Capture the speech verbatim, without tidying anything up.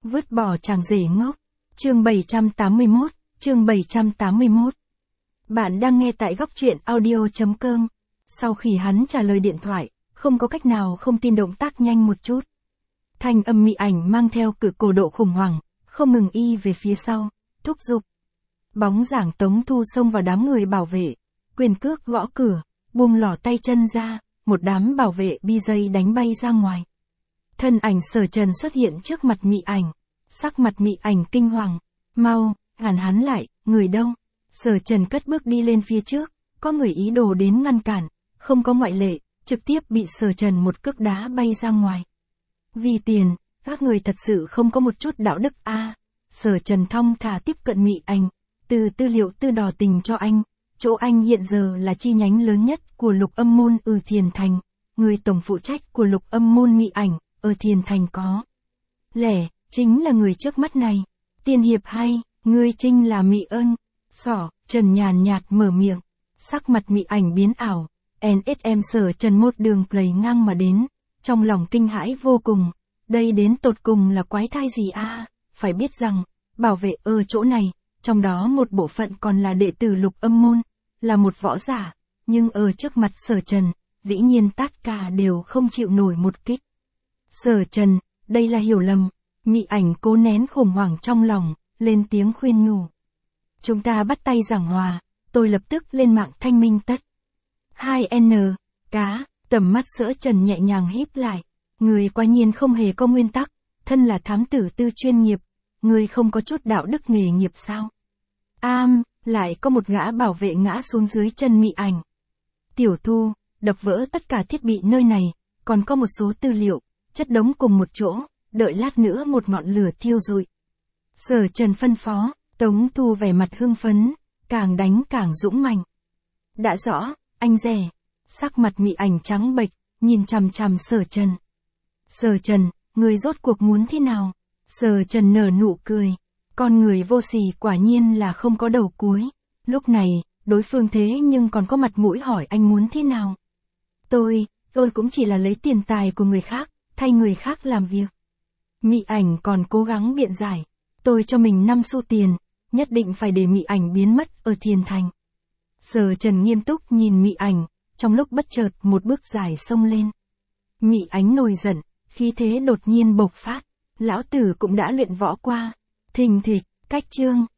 Vứt bỏ chàng rể ngốc. Chương bảy trăm tám mươi mốt, chương bảy trăm tám mươi mốt. Bạn đang nghe tại góc truyện audio chấm com. Sau khi hắn trả lời điện thoại, không có cách nào không tin động tác nhanh một chút. Thanh âm mị ảnh mang theo cự cổ độ khủng hoảng, không ngừng y về phía sau, thúc giục. Bóng dáng Tống Thu xông vào đám người bảo vệ, quyền cước gõ cửa, buông lỏ tay chân ra, một đám bảo vệ bi dây đánh bay ra ngoài. Thân ảnh Sở Trần xuất hiện trước mặt mị ảnh, sắc mặt mị ảnh kinh hoàng, mau, ngăn hắn lại, người đâu? Sở Trần cất bước đi lên phía trước, có người ý đồ đến ngăn cản, không có ngoại lệ, trực tiếp bị Sở Trần một cước đá bay ra ngoài. Vì tiền, các người thật sự không có một chút đạo đức a. À, Sở Trần thong thả tiếp cận mị ảnh, từ tư liệu tư đỏ tình cho anh, chỗ anh hiện giờ là chi nhánh lớn nhất của Lục Âm môn ở Thiền Thành, người tổng phụ trách của Lục Âm môn mị ảnh, ở Thiền Thành có lẽ, chính là người trước mắt này. Tiên hiệp hay, ngươi chính là Mị Ân. Sở Trần nhàn nhạt mở miệng, sắc mặt mị ảnh biến ảo, en ét em Sở Trần một đường play ngang mà đến, trong lòng kinh hãi vô cùng, đây đến tột cùng là quái thai gì a? À? Phải biết rằng, bảo vệ ở chỗ này, trong đó một bộ phận còn là đệ tử Lục Âm môn, là một võ giả, nhưng ở trước mặt Sở Trần, dĩ nhiên tất cả đều không chịu nổi một kích. Sở Trần, đây là hiểu lầm. Mị ảnh cố nén khủng hoảng trong lòng, lên tiếng khuyên nhủ. Chúng ta bắt tay giảng hòa, tôi lập tức lên mạng thanh minh tất. hai N, cá, tầm mắt Sở Trần nhẹ nhàng híp lại. Người quả nhiên không hề có nguyên tắc, thân là thám tử tư chuyên nghiệp, người không có chút đạo đức nghề nghiệp sao? Am, lại có một gã bảo vệ ngã xuống dưới chân mị ảnh. Tiểu Thu, đập vỡ tất cả thiết bị nơi này, còn có một số tư liệu, chất đống cùng một chỗ, đợi lát nữa một ngọn lửa thiêu rụi. Sở Trần phân phó, Tống Thu vẻ mặt hưng phấn, càng đánh càng dũng mạnh. Đã rõ, anh rể. Sắc mặt mị ảnh trắng bệch, nhìn chằm chằm Sở Trần. Sở Trần, người rốt cuộc muốn thế nào? Sở Trần nở nụ cười. Con người vô sỉ quả nhiên là không có đầu cuối. Lúc này, đối phương thế nhưng còn có mặt mũi hỏi anh muốn thế nào? Tôi, tôi cũng chỉ là lấy tiền tài của người khác, thay người khác làm việc. Mị ảnh còn cố gắng biện giải. Tôi cho mình năm xu tiền, nhất định phải để mị ảnh biến mất ở Thiền Thành. Sở Trần nghiêm túc nhìn mị ảnh, trong lúc bất chợt một bước dài xông lên. Mị ảnh nổi giận, khí thế đột nhiên bộc phát. Lão tử cũng đã luyện võ qua. Thình thịch, cách chương.